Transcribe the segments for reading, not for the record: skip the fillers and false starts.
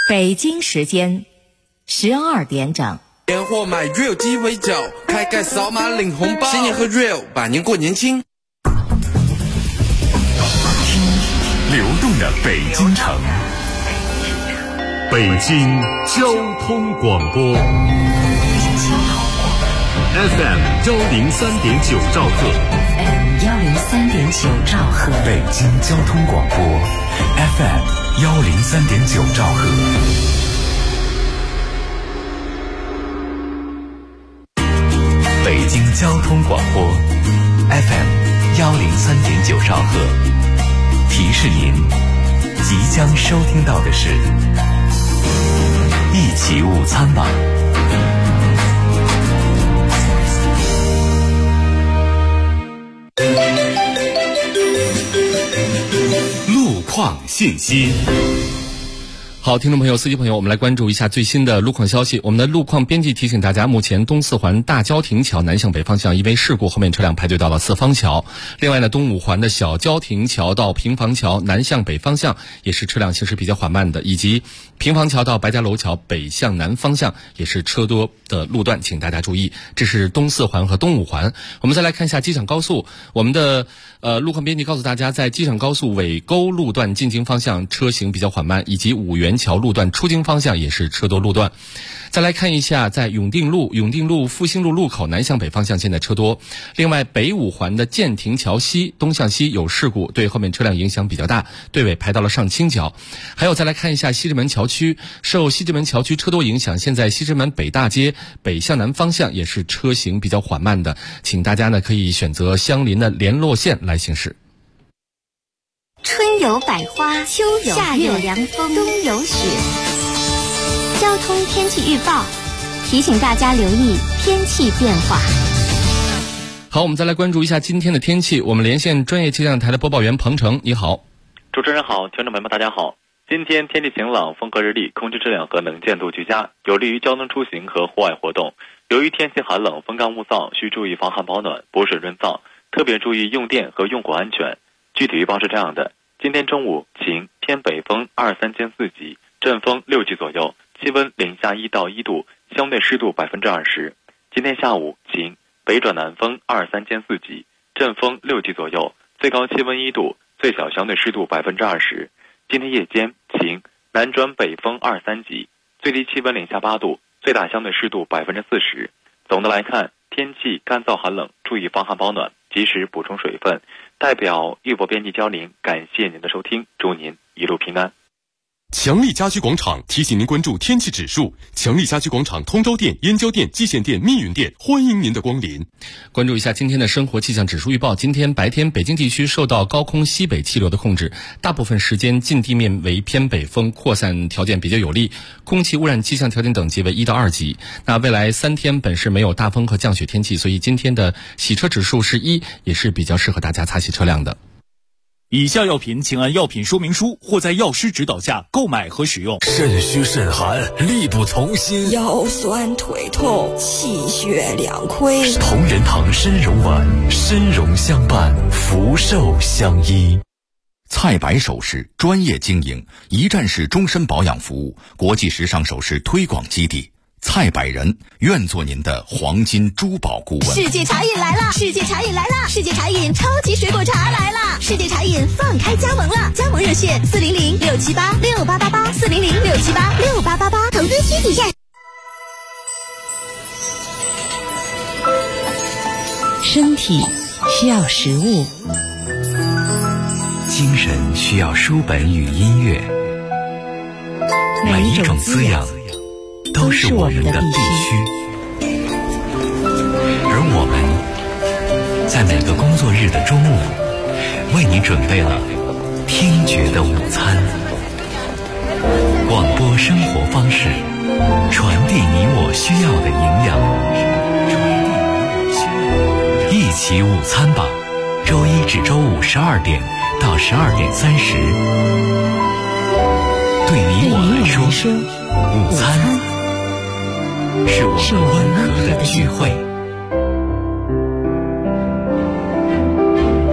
北京时间12点整。 年货买 Real 鸡尾酒，开盖扫码领红包，新年喝 Real， 百年过年轻。 听流动的北京城，北京交通广播 FM 103.9兆赫 103.9兆赫， 北京交通广播 FM 103.9兆赫。北京交通广播 FM 103.9兆赫，提示您即将收听到的是一起午餐吧。路况信息。 好，听众朋友、司机朋友，我们来关注一下最新的路况消息。我们的路况编辑提醒大家，目前东四环大郊亭桥南向北方向因为事故，后面车辆排队到了四方桥。另外呢，东五环的小郊亭桥到平房桥南向北方向也是车辆行驶比较缓慢的，以及平房桥到白家楼桥北向南方向也是车多的路段，请大家注意。这是东四环和东五环。我们再来看一下机场高速，我们的路况编辑告诉大家，在机场高速尾沟路段进京方向车行比较缓慢，以及五元桥路段出京方向也是车多路段。再来看一下，在永定路复兴路路口南向北方向现在车多。另外，北五环的建亭桥西东向西有事故，对后面车辆影响比较大，队尾排到了上清角。还有再来看一下西直门桥区，受西直门桥区车多影响，现在西直门北大街北向南方向也是车行比较缓慢的，请大家呢可以选择相邻的联络线来行驶。 春有百花，秋有夏有凉风，冬有雪。交通天气预报提醒大家留意天气变化。 好，我们再来关注一下今天的天气。我们连线专业气象台的播报员彭程，你好。 主持人好，听众朋友们大家好。今天天气晴朗，风和日丽，空气质量和能见度居佳，有利于交通出行和户外活动。由于天气寒冷，风干物燥，需注意防寒保暖，补水润燥，特别注意用电和用火安全。具体预报是这样的：今天中午晴，偏北风2、3兼4级，阵风6级左右，气温零下1到1度，相对湿度20%。今天下午晴，北转南风2、3兼4级，阵风6级左右，最高气温1度，最小相对湿度20%。今天夜间晴，南转北风2、3级，最低气温零下8度，最大相对湿度40%。总的来看，天气干燥寒冷，注意防寒保暖，及时补充水分。代表预报编辑焦林，感谢您的收听，祝您一路平安。 强力家居广场提醒您关注天气指数。强力家居广场通州店、燕郊店、蓟县店、密云店，欢迎您的光临。 关注一下今天的生活气象指数预报。今天白天北京地区受到高空西北气流的控制，大部分时间近地面为偏北风，扩散条件比较有利，空气污染气象条件等级为1到2级。那未来3天本市没有大风和降雪天气，所以今天的洗车指数是1，也是比较适合大家擦洗车辆的。 以下药品请按药品说明书或在药师指导下购买和使用。 肾虚肾寒，力不从心， 腰酸腿痛，气血两亏。 同仁堂参茸丸，参茸相伴，福寿相依。 菜百首饰专业经营，一站式终身保养服务，国际时尚首饰推广基地。蔡百人愿做您的黄金珠宝顾问。 世界茶饮来了，世界茶饮来了，世界茶饮超级水果茶来了，世界茶饮放开加盟了，加盟热线400-678-6888，400-678-6888，投资需体验。 身体需要食物， 精神需要书本与音乐，每一种滋养都是我们的必须，而我们在每个工作日的中午为你准备了听觉的午餐。广播生活方式，传递你我需要的营养。一起午餐吧，周一至周五12点到12点30。对你我来说，午餐是我们温和的聚会。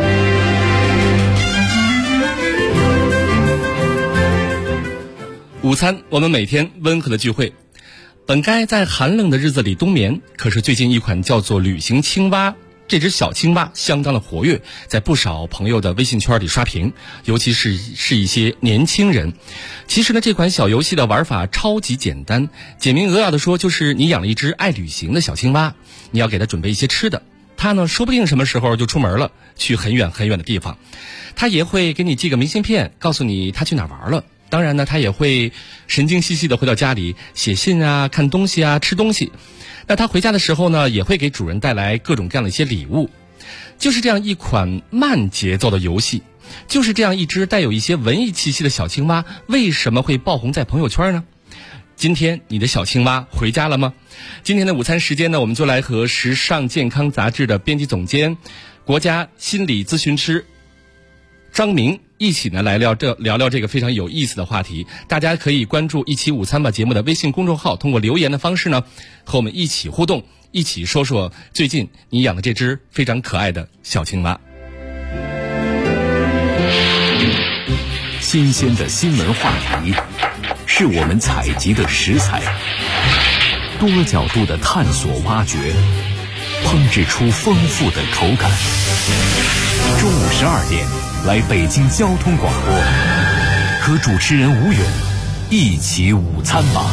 午午餐，我们每天温和的聚会，本该在寒冷的日子里冬眠，可是最近一款叫做旅行青蛙，这只小青蛙相当的活跃，在不少朋友的微信圈里刷屏，尤其是一些年轻人。其实呢，这款小游戏的玩法超级简单，简明扼要的说，就是你养了一只爱旅行的小青蛙，你要给它准备一些吃的，它呢说不定什么时候就出门了，去很远很远的地方。它也会给你寄个明信片，告诉你它去哪玩了。当然呢，它也会神经兮兮的回到家里写信啊、看东西啊、吃东西。那它回家的时候呢，也会给主人带来各种各样的一些礼物。就是这样一款慢节奏的游戏，就是这样一只带有一些文艺气息的小青蛙，为什么会爆红在朋友圈呢？今天你的小青蛙回家了吗？今天的午餐时间呢，我们就来和时尚健康杂志的编辑总监、国家心理咨询师张明一起呢来聊聊这个非常有意思的话题。大家可以关注一起午餐吧节目的微信公众号，通过留言的方式呢和我们一起互动，一起说说最近你养的这只非常可爱的小青蛙。 新鲜的新闻话题是我们采集的食材，多角度的探索挖掘，烹制出丰富的口感。中午12点来北京交通广播，和主持人吴勇一起午餐吧。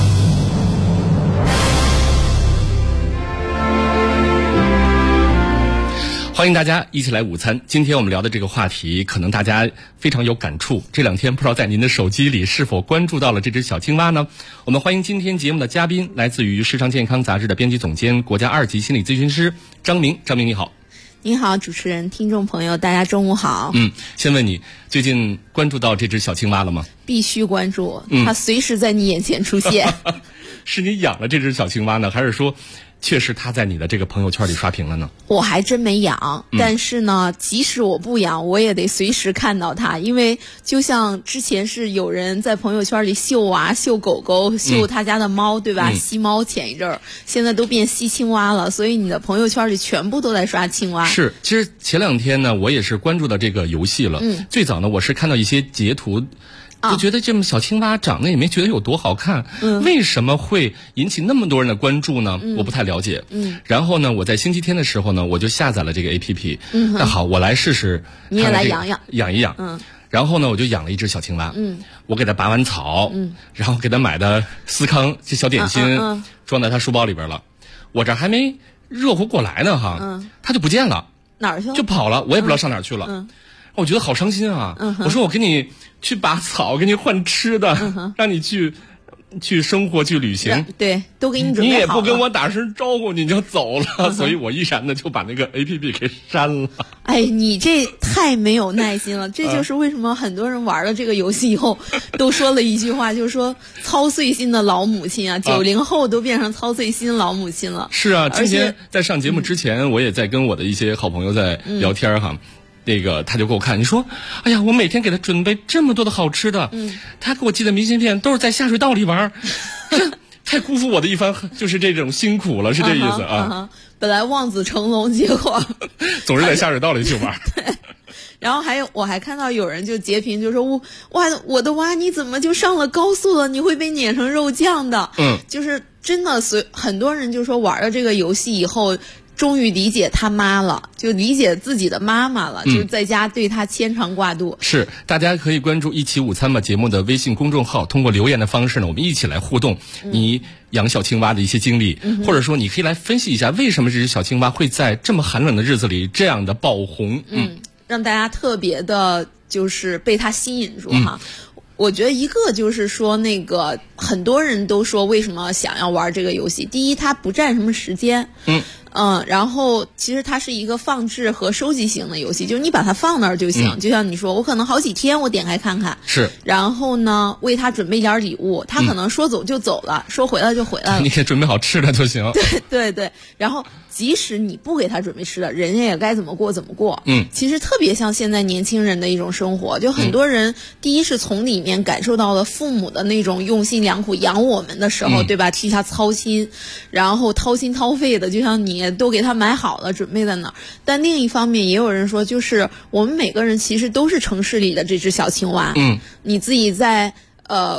欢迎大家一起来午餐。今天我们聊的这个话题，可能大家非常有感触。这两天不知道在您的手机里是否关注到了这只小青蛙呢？我们欢迎今天节目的嘉宾，来自于《时尚健康》杂志的编辑总监、国家2级心理咨询师张明。张明你好。 你好，主持人，听众朋友，大家中午好。 先问你，最近关注到这只小青蛙了吗？ 必须关注，它随时在你眼前出现。 是你养了这只小青蛙呢，还是说确实它在你的这个朋友圈里刷屏了呢？ 我还真没养，但是呢，即使我不养，我也得随时看到它，因为就像之前是有人在朋友圈里秀啊、秀狗狗、秀他家的猫，对吧？吸猫前一阵儿，现在都变吸青蛙了，所以你的朋友圈里全部都在刷青蛙。 是，其实前两天呢，我也是关注到这个游戏了。最早呢，我是看到一些截图。就觉得这么小青蛙长得也没觉得有多好看，为什么会引起那么多人的关注呢？我不太了解。然后呢，我在星期天的时候呢，我就下载了这个 APP。那好，我来试试。 你也来养一养。然后呢，我就养了一只小青蛙。我给它拔完草，然后给它买的司康这小点心，装在它书包里边了。我这还没热乎过来呢哈，它就不见了。 哪儿去了？ 就跑了，我也不知道上哪儿去了。我觉得好伤心啊！我说我给你去拔草，给你换吃的，让你去生活去旅行， 对，都给你准备好了。 你也不跟我打声招呼你就走了，所以我毅然的就把那个 APP 给删了。 哎，你这太没有耐心了，这就是为什么很多人玩了这个游戏以后都说了一句话，就是说操碎心的老母亲啊，90后都变成操碎心老母亲了。 是啊，今天在上节目之前，我也在跟我的一些好朋友在聊天哈。那个他就给我看，你说，哎呀，我每天给他准备这么多的好吃的，他给我寄的明信片都是在下水道里玩，这太辜负我的一番，就是这种辛苦了，是这意思啊。 本来望子成龙，结果总是在下水道里去玩。 对。然后我还看到有人就截屏，就说我的蛙你怎么就上了高速了？你会被碾成肉酱的。就是真的，很多人就说玩了这个游戏以后。终于理解他妈了，就理解自己的妈妈了，就是在家对他牵肠挂肚。 是，大家可以关注一起午餐吧节目的微信公众号，通过留言的方式呢，我们一起来互动你养小青蛙的一些经历，或者说你可以来分析一下为什么这只小青蛙会在这么寒冷的日子里这样的爆红。 让大家特别的就是被它吸引住哈。我觉得一个就是说，那个很多人都说为什么想要玩这个游戏。第一，它不占什么时间。然后其实它是一个放置和收集型的游戏，就是你把它放那儿就行。就像你说，我可能好几天我点开看看， 是。 然后呢，为它准备一点礼物，它可能说走就走了，说回来就回来了。 你给准备好吃的就行。 对。然后即使你不给他准备吃的，人家也该怎么过怎么过。其实特别像现在年轻人的一种生活，就很多人第一是从里面感受到了父母的那种用心良苦养我们的时候，对吧？替他操心，然后掏心掏肺的，就像你都给他买好了，准备在那儿。但另一方面，也有人说，就是我们每个人其实都是城市里的这只小青蛙。你自己在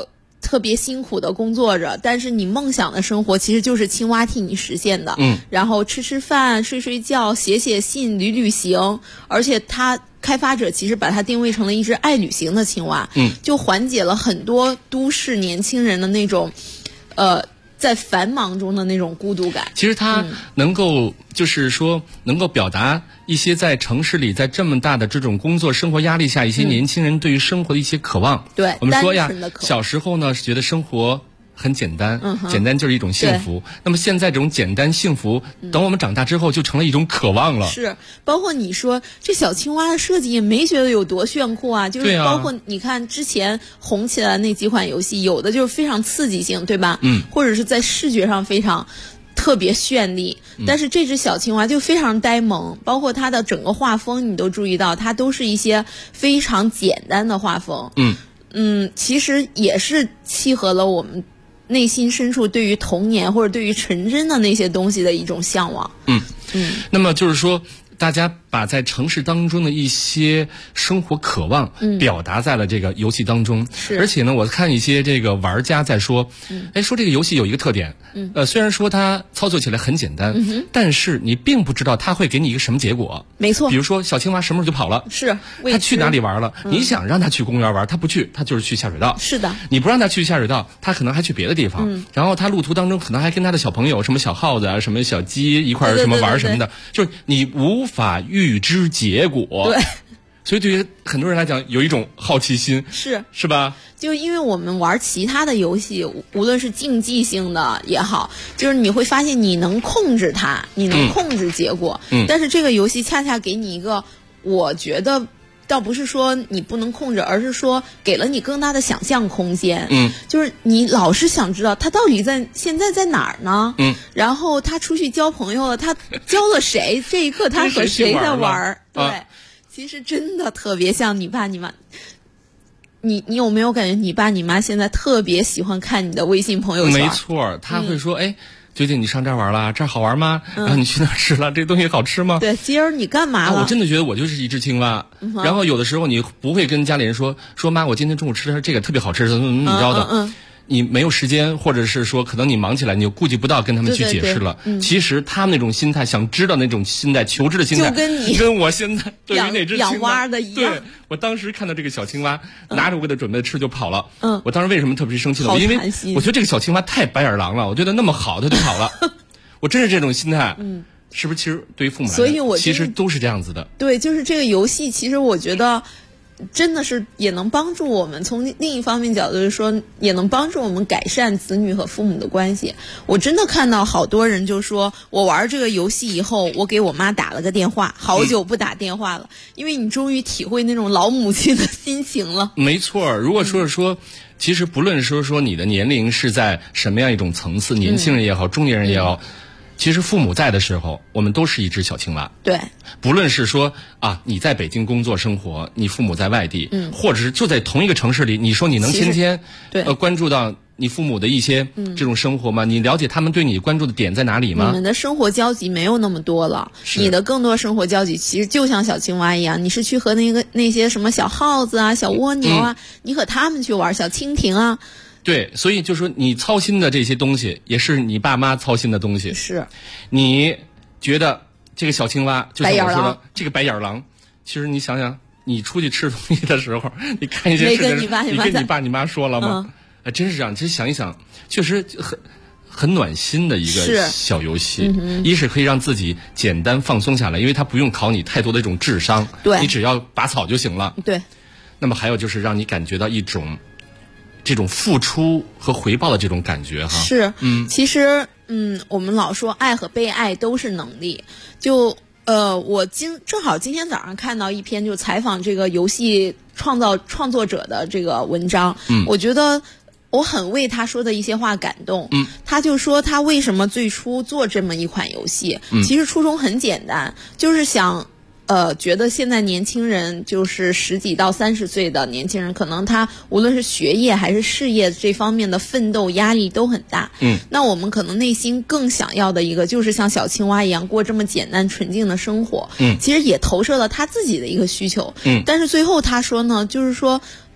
特别辛苦的工作着，但是你梦想的生活其实就是青蛙替你实现的。然后吃饭、睡觉、写信、旅行，而且开发者其实把它定位成了一只爱旅行的青蛙，就缓解了很多都市年轻人的那种，在繁忙中的那种孤独感。 其实它能够就是说能够表达一些在城市里，在这么大的这种工作生活压力下，一些年轻人对于生活的一些渴望。 对， 我们说呀，小时候呢是觉得生活很简单，简单就是一种幸福。那么现在这种简单幸福，等我们长大之后就成了一种渴望了。 是，包括你说这小青蛙的设计也没觉得有多炫酷啊，就是包括你看之前红起来那几款游戏，有的就是非常刺激性，对吧？或者是在视觉上非常特别绚丽，但是这只小青蛙就非常呆萌，包括它的整个画风你都注意到，它都是一些非常简单的画风。其实也是契合了我们内心深处对于童年或者对于纯真的那些东西的一种向往。 那么就是说大家把在城市当中的一些生活渴望表达在了这个游戏当中。而且呢，我看一些这个玩家在说，说这个游戏有一个特点，虽然说它操作起来很简单，但是你并不知道它会给你一个什么结果。 没错， 比如说小青蛙什么时候就跑了， 是它去哪里玩了？你想让它去公园玩，它不去，它就是去下水道。 是的， 你不让它去下水道，它可能还去别的地方。然后它路途当中可能还跟他的小朋友，什么小耗子啊，什么小鸡一块儿什么玩什么的，就是你无法预知结果。 对， 所以对于很多人来讲，有一种好奇心，是吧？ 就因为我们玩其他的游戏，无论是竞技性的也好，就是你会发现你能控制它，你能控制结果。但是这个游戏恰恰给你一个，我觉得倒不是说你不能控制，而是说给了你更大的想象空间。就是你老是想知道他到底现在在哪儿呢？然后他出去交朋友了，他交了谁？这一刻他和谁在玩？对，其实真的特别像你爸你妈。你有没有感觉你爸你妈现在特别喜欢看你的微信朋友圈？ 没错，他会说，最近你上这儿玩了，这儿好玩吗？然后你去哪儿吃了？这东西好吃吗？ 对，今儿你干嘛了？ 我真的觉得我就是一只青蛙。然后有的时候你不会跟家里人说妈，我今天中午吃的这个特别好吃，怎么着的。你没有时间，或者是说可能你忙起来，你又顾及不到跟他们去解释了。其实他们那种心态，想知道那种心态，求知的心态， 就跟我现在对于那只养蛙的一样。 对，我当时看到这个小青蛙拿着我给它准备吃就跑了。我当时为什么特别生气呢？因为我觉得这个小青蛙太白眼狼了，我觉得那么好它就跑了。我真是这种心态。是不是？其实对于父母来讲， 所以我其实都是这样子的。 对，就是这个游戏，其实我觉得。真的是也能帮助我们，从另一方面角度说，也能帮助我们改善子女和父母的关系。我真的看到好多人就说，我玩这个游戏以后，我给我妈打了个电话，好久不打电话了，因为你终于体会那种老母亲的心情了。 没错，如果说其实不论说你的年龄是在什么样一种层次，年轻人也好，中年人也好。其实父母在的时候，我们都是一只小青蛙。 对， 不论是说你在北京工作生活，你父母在外地，或者是就在同一个城市里，你说你能天天关注到你父母的一些这种生活吗？你了解他们对你关注的点在哪里吗？ 你们的生活交集没有那么多了，你的更多生活交集其实就像小青蛙一样，你是去和那些什么小耗子啊、小蜗牛啊，你和他们去玩，小蜻蜓啊。 对，所以就说你操心的这些东西，也是你爸妈操心的东西。 是， 你觉得这个小青蛙，就像我说的这个白眼狼，其实你想想，你出去吃东西的时候，你看一些事情，你跟你爸你妈说了吗？真是这样。其实想一想，确实很暖心的一个小游戏。一是可以让自己简单放松下来，因为它不用考你太多的这种智商，你只要拔草就行了。 对。 那么还有就是让你感觉到一种。这种付出和回报的这种感觉哈， 是，其实，我们老说爱和被爱都是能力。就，我正好今天早上看到一篇就采访这个游戏创作者的这个文章，我觉得我很为他说的一些话感动。他就说他为什么最初做这么一款游戏，其实初衷很简单，就是想。觉得现在年轻人就是10几到30岁的年轻人，可能他无论是学业还是事业这方面的奋斗压力都很大。那我们可能内心更想要的一个，就是像小青蛙一样过这么简单纯净的生活。其实也投射了他自己的一个需求。但是最后他说呢，就是说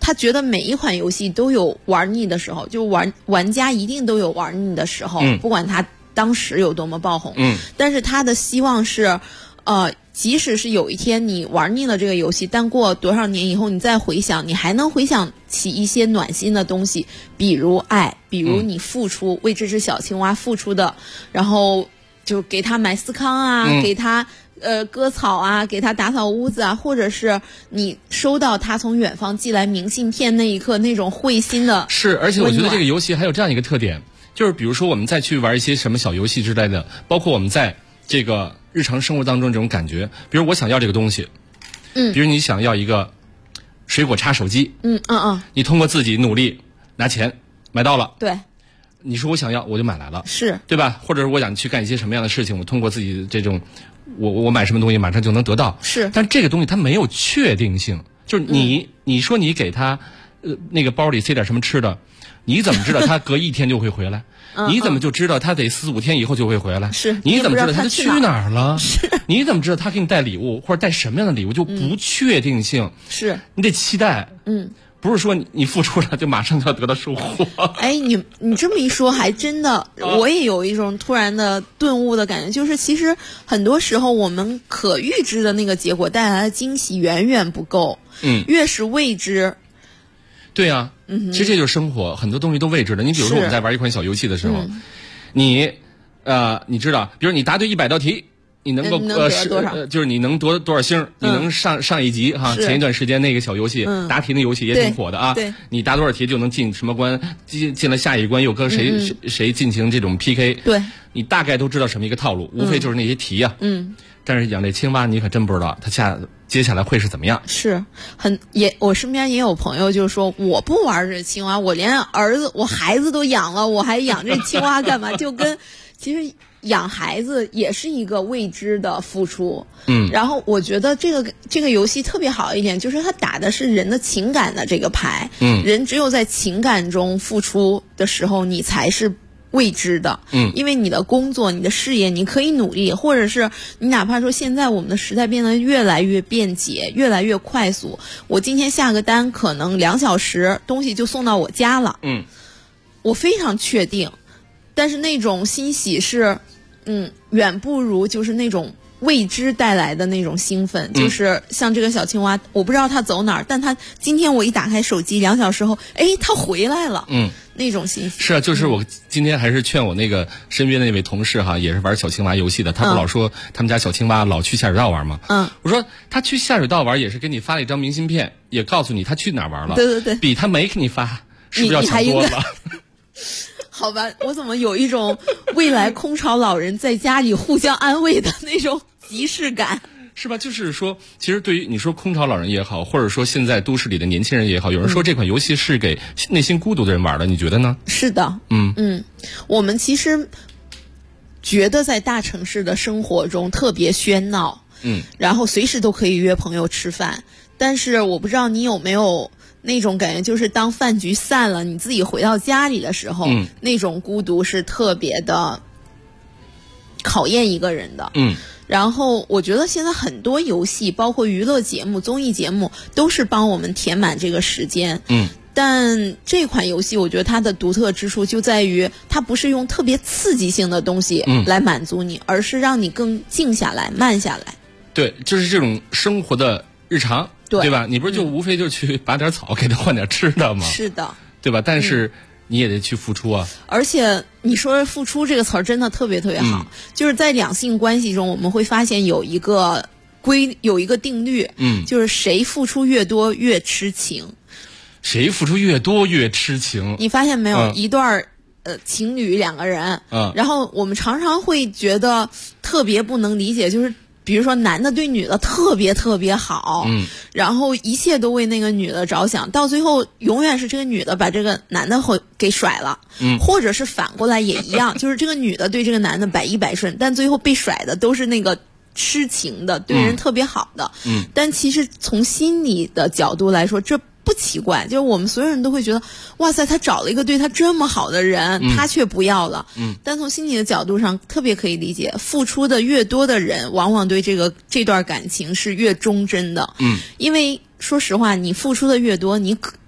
他觉得每一款游戏都有玩腻的时候，就玩家一定都有玩腻的时候，不管他当时有多么爆红，但是他的希望是，即使是有一天你玩腻了这个游戏，但过多少年以后你再回想，你还能回想起一些暖心的东西，比如爱，比如你付出，为这只小青蛙付出的，然后就给他买司康啊，给他割草啊，给他打扫屋子啊，或者是你收到他从远方寄来明信片那一刻那种会心的。 是，而且我觉得这个游戏还有这样一个特点，就是比如说我们再去玩一些什么小游戏之类的，包括我们在这个日常生活当中这种感觉，比如我想要这个东西，比如你想要一个水果插手机，你通过自己努力拿钱买到了， 对， 你说我想要我就买来了， 是对吧？或者是我想去干一些什么样的事情，我通过自己这种我买什么东西马上就能得到， 是， 但这个东西它没有确定性，就是你说你给他那个包里塞点什么吃的，你怎么知道他隔一天就会回来？你怎么就知道他得4-5天以后就会回来？ 是， 你怎么知道他去哪儿了？ 是， 你怎么知道他给你带礼物或者带什么样的礼物？就不确定性。 是， 你得期待。不是说你付出了就马上就要得到收获。 哎，你这么一说，还真的，我也有一种突然的顿悟的感觉，就是其实很多时候我们可预知的那个结果带来的惊喜远远不够。越是未知。 对啊，其实这就是生活，很多东西都未知的。你比如说我们在玩一款小游戏的时候，你知道，比如你答对100道题，你能够就是你能夺多少星，你能上一级哈。前一段时间那个小游戏答题的游戏也挺火的啊。 对， 你答多少题就能进什么关，进了下一关又跟谁进行这种 PK。 对， 你大概都知道什么一个套路，无非就是那些题啊。但是养这青蛙你可真不知道它接下来会是怎么样。 是我身边也有朋友就说，我不玩这青蛙，我连我孩子都养了，我还养这青蛙干嘛？就跟其实养孩子也是一个未知的付出。然后我觉得这个游戏特别好一点，就是它打的是人的情感的这个牌。人只有在情感中付出的时候，你才是未知的。因为你的工作你的事业你可以努力，或者是你哪怕说现在我们的时代变得越来越便捷，越来越快速，我今天下个单可能2小时东西就送到我家了。我非常确定，但是那种欣喜是远不如就是那种未知带来的那种兴奋。就是像这个小青蛙，我不知道它走哪儿，但它今天我一打开手机2小时后，它回来了。那种欣喜。 是啊，就是我今天还是劝我那个身边的那位同事哈，也是玩小青蛙游戏的，他不老说他们家小青蛙老去下水道玩吗？我说他去下水道玩也是给你发了一张明信片，也告诉你他去哪儿玩了。 对， 比他没给你发是不是要强多了？ 好吧，我怎么有一种未来空巢老人在家里互相安慰的那种即视感？ 是吧？就是说，其实对于你说空巢老人也好，或者说现在都市里的年轻人也好，有人说这款游戏是给内心孤独的人玩的，你觉得呢？ 是的，我们其实觉得在大城市的生活中特别喧闹，然后随时都可以约朋友吃饭，但是我不知道你有没有那种感觉，就是当饭局散了，你自己回到家里的时候，那种孤独是特别的考验一个人的。然后我觉得现在很多游戏包括娱乐节目综艺节目都是帮我们填满这个时间。但这款游戏我觉得它的独特之处就在于它不是用特别刺激性的东西来满足你，而是让你更静下来慢下来。 对，就是这种生活的日常， 对吧？你不是就无非就去拔点草给他换点吃的吗？ 是的， 对吧？但是你也得去付出啊。 而且你说付出这个词儿真的特别特别好，就是在两性关系中我们会发现有一个定律，就是谁付出越多越痴情。 谁付出越多越痴情？ 你发现没有？一段情侣2个人，然后我们常常会觉得特别不能理解，就是比如说男的对女的特别特别好，然后一切都为那个女的着想，到最后永远是这个女的把这个男的给甩了，或者是反过来也一样，就是这个女的对这个男的百依百顺，但最后被甩的都是那个痴情的，对人特别好的。但其实从心理的角度来说，这不奇怪，就是我们所有人都会觉得，哇塞，他找了一个对他这么好的人，他却不要了。但从心理的角度上，特别可以理解，付出的越多的人，往往对这段感情是越忠贞的。因为说实话，你付出的越多，你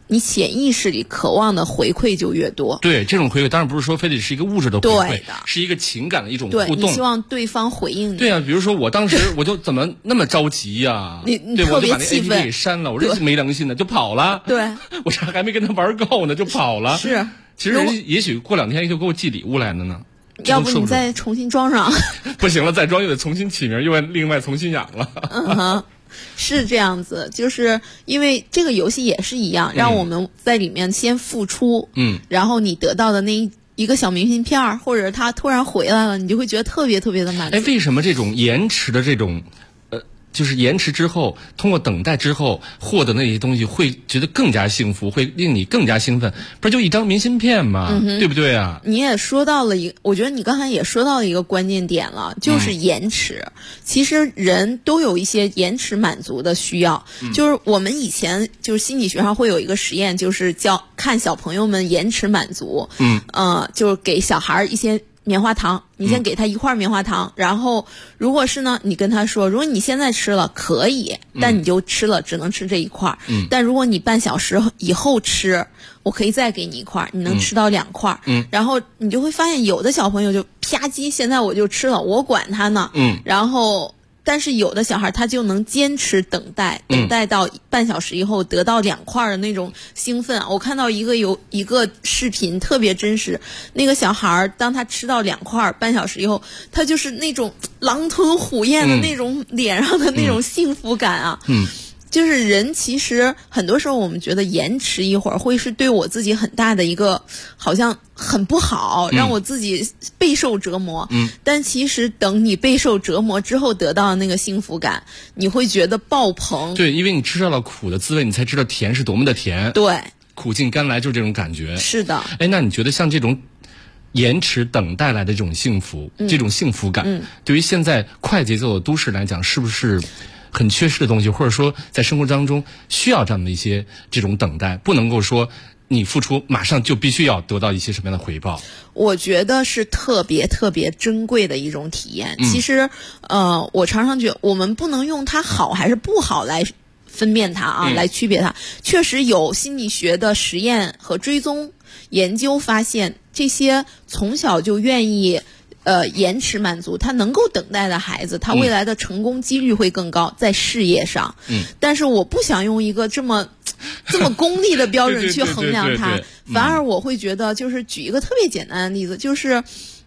你潜意识里渴望的回馈就越多。 对，这种回馈当然不是说非得是一个物质的回馈，是一个情感的一种互动。 对，你希望对方回应你。 对啊，比如说我当时我就怎么那么着急呀？ 你特别气愤， 我就把那 APP 给删了，我这没良心的就跑了。 对， 我这还没跟他玩够呢就跑了。 是， 其实人家也许过2天就给我寄礼物来了呢。 要不你再重新装上？ 不行了，再装又得重新起名，又要另外重新养了。 是这样子，就是因为这个游戏也是一样，让我们在里面先付出，然后你得到的那一个小明信片，或者他突然回来了，你就会觉得特别特别的满足。 哎，为什么这种延迟的这种就是延迟之后，通过等待之后获得那些东西，会觉得更加幸福，会令你更加兴奋？不是就一张明信片吗？对不对啊？ 你也说到了我觉得你刚才也说到了一个关键点了，就是延迟。其实人都有一些延迟满足的需要，就是我们以前就是心理学上会有一个实验，就是看小朋友们延迟满足，就是给小孩一些棉花糖，你先给他一块棉花糖，然后如果是呢，你跟他说，如果你现在吃了可以，但你就吃了，只能吃这一块。但如果你半小时以后吃，我可以再给你一块，你能吃到2块。然后你就会发现，有的小朋友就啪叽，现在我就吃了，我管他呢。然后。但是有的小孩他就能坚持等待到半小时以后得到2块的那种兴奋。我看到有一个视频特别真实，那个小孩当他吃到2块半小时以后，他就是那种狼吞虎咽的那种脸上的那种幸福感啊。就是人其实很多时候我们觉得延迟一会儿会是对我自己很大的一个好像很不好，让我自己备受折磨。但其实等你备受折磨之后得到的那个幸福感，你会觉得爆棚。 对，因为你吃到了苦的滋味，你才知道甜是多么的甜。 对， 苦尽甘来就是这种感觉。 是的。 哎，那你觉得像这种延迟等待来的这种幸福，这种幸福感，对于现在快节奏的都市来讲，是不是很缺失的东西，或者说在生活当中需要这样的一些这种等待，不能够说你付出马上就必须要得到一些什么样的回报？ 我觉得是特别特别珍贵的一种体验。其实我常常觉得我们不能用它好还是不好来分辨它啊，来区别它。确实有心理学的实验和追踪研究发现，这些从小就愿意延迟满足，他能够等待的孩子，他未来的成功几率会更高，在事业上。但是我不想用一个这么功利的标准去衡量他，反而我会觉得，就是举一个特别简单的例子，就是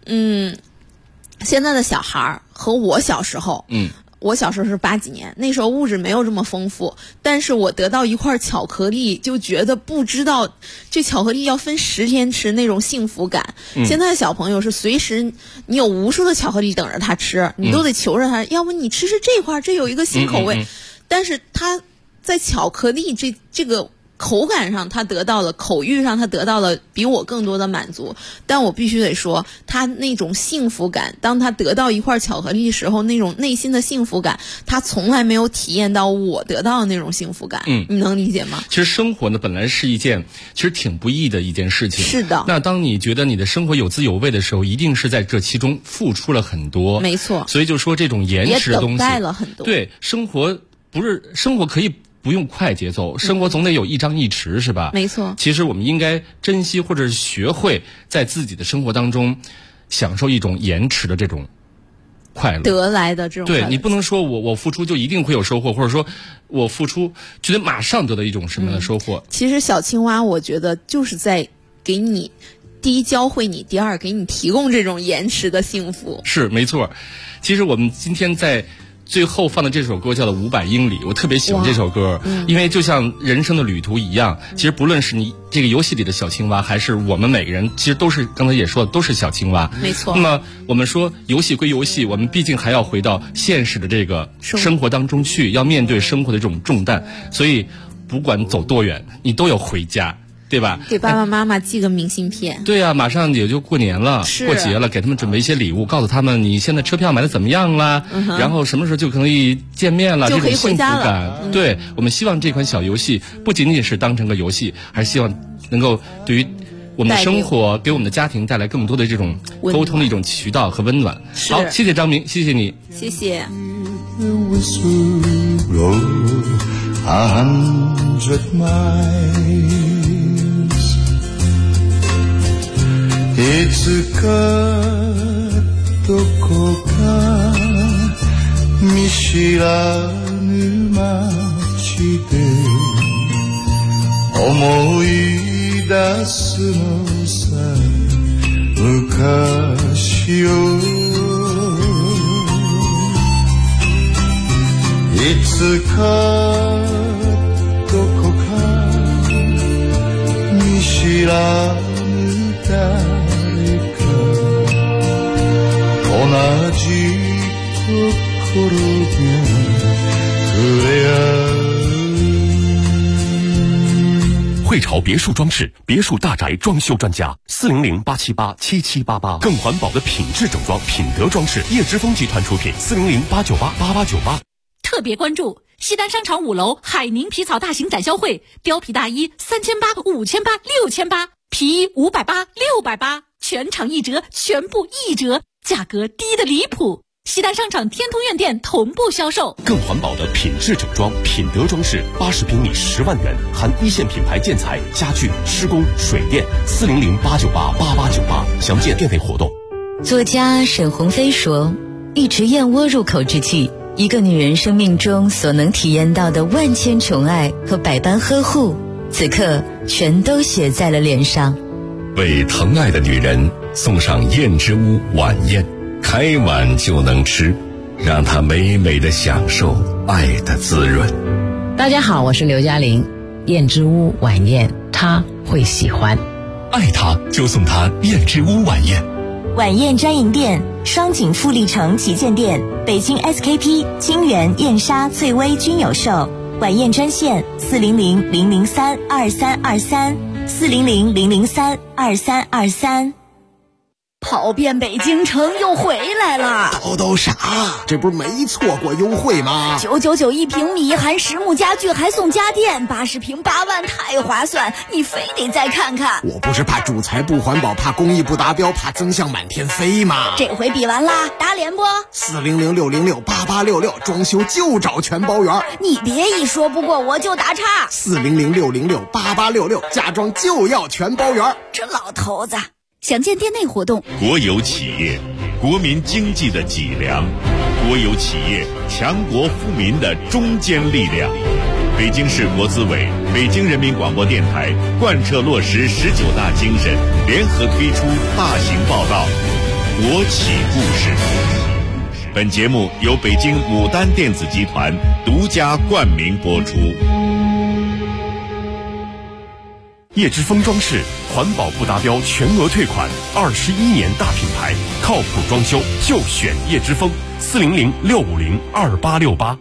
现在的小孩和我小时候，我小时候是80几年，那时候物质没有这么丰富，但是我得到一块巧克力就觉得不知道这巧克力要分10天吃那种幸福感。现在的小朋友是随时你有无数的巧克力等着他吃，你都得求着他，要不你吃这块，这有一个新口味。但是他在巧克力这个口感上他得到了，口欲上他得到了比我更多的满足，但我必须得说，他那种幸福感，当他得到一块巧克力时候，那种内心的幸福感，他从来没有体验到我得到的那种幸福感。你能理解吗？ 其实生活呢，本来是一件其实挺不易的一件事情。 是的。 那当你觉得你的生活有滋有味的时候，一定是在这其中付出了很多。 没错。 所以就说这种延迟的东西， 也等待了很多。 对，生活可以不用快节奏，生活总得有一张一弛，是吧？ 没错。 其实我们应该珍惜或者是学会在自己的生活当中享受一种延迟的这种快乐得来的这种快乐。 对，你不能说我付出就一定会有收获，或者说我付出觉得马上得到一种什么样的收获。 其实小青蛙我觉得就是在给你第一教会你，第二给你提供这种延迟的幸福。 是没错。其实我们今天在最后放的这首歌叫做500英里，我特别喜欢这首歌，因为就像人生的旅途一样，其实不论是你这个游戏里的小青蛙，还是我们每个人，其实都是刚才也说的，都是小青蛙。 没错。 那么我们说游戏归游戏，我们毕竟还要回到现实的这个生活当中去，要面对生活的这种重担，所以不管走多远，你都要回家。对吧？ 给爸爸妈妈寄个明信片。 对啊，马上也就过年了，过节了，给他们准备一些礼物，告诉他们你现在车票买的怎么样啦，然后什么时候就可以见面了， 就可以回家了。 这种幸福感。对，我们希望这款小游戏不仅仅是当成个游戏，还是希望能够对于我们的生活，给我们的家庭带来更多的这种沟通的一种渠道和温暖。好，谢谢张明，谢谢你， 谢谢。 100 miles つかどこか見知らぬ街で思い出すのさ昔をいつかどこか見知らぬ誰か同じ心で触れ合う。 汇潮别墅装饰，别墅大宅装修专家，400-878-7788，更环保的品质整装，品德装饰，叶之峰集团出品，400-898-8898。 特别关注西单商场5楼海宁皮草大型展销会，貂皮大衣3800、5800、6800，皮衣580、680，全场1折，全部1折，价格低得离谱。西单商场天通苑店同步销售。 更环保的品质整装，品德装饰，80平米10万元，含一线品牌建材、家具、施工、水电，400-898-8898，详见店内活动。 作家沈鸿飞说，一池燕窝入口之际，一个女人生命中所能体验到的万千宠爱和百般呵护，此刻全都写在了脸上。 为疼爱的女人送上燕之屋晚宴，开碗就能吃，让她美美的享受爱的滋润。 大家好，我是刘嘉玲。燕之屋晚宴，她会喜欢。 爱她就送她燕之屋晚宴。 晚宴专营店：双井富力城旗舰店、北京 SKP、清源、燕莎、翠微均有售。晚宴专线400-003-2323，400-003-2323。 跑遍北京城又回来了。 都傻，这不是没错过优惠吗 ？999一平米，含实木家具还送家电，80平8万，太划算！你非得再看看。 我不是怕主材不环保，怕工艺不达标，怕增项满天飞吗？ 这回比完啦，打脸不？400-606-8866，装修就找全包圆。你别一说不过我就打岔。 400-606-8866，家装就要全包圆。 这老头子。详见店内活动。 国有企业，国民经济的脊梁；国有企业，强国富民的中坚力量。北京市国资委、北京人民广播电台贯彻落实19大精神，联合推出大型报道《国企故事》。本节目由北京牡丹电子集团独家冠名播出。 叶之峰装饰，环保不达标全额退款，21年大品牌，靠谱装修就选叶之峰，400-650-2868。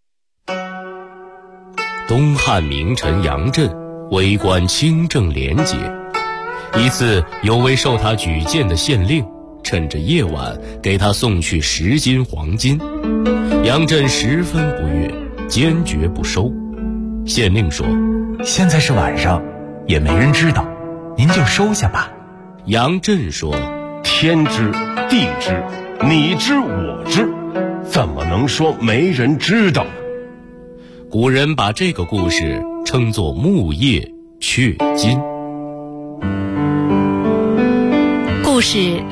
东汉名臣杨震为官清正廉洁，一次有位受他举荐的县令趁着夜晚给他送去10斤黄金，杨震十分不悦，坚决不收。县令说：“ 现在是晚上，也没人知道，您就收下吧。” 杨震说：“ 天知地知，你知我知，怎么能说没人知道？” 古人把这个故事称作木叶雀金。 故事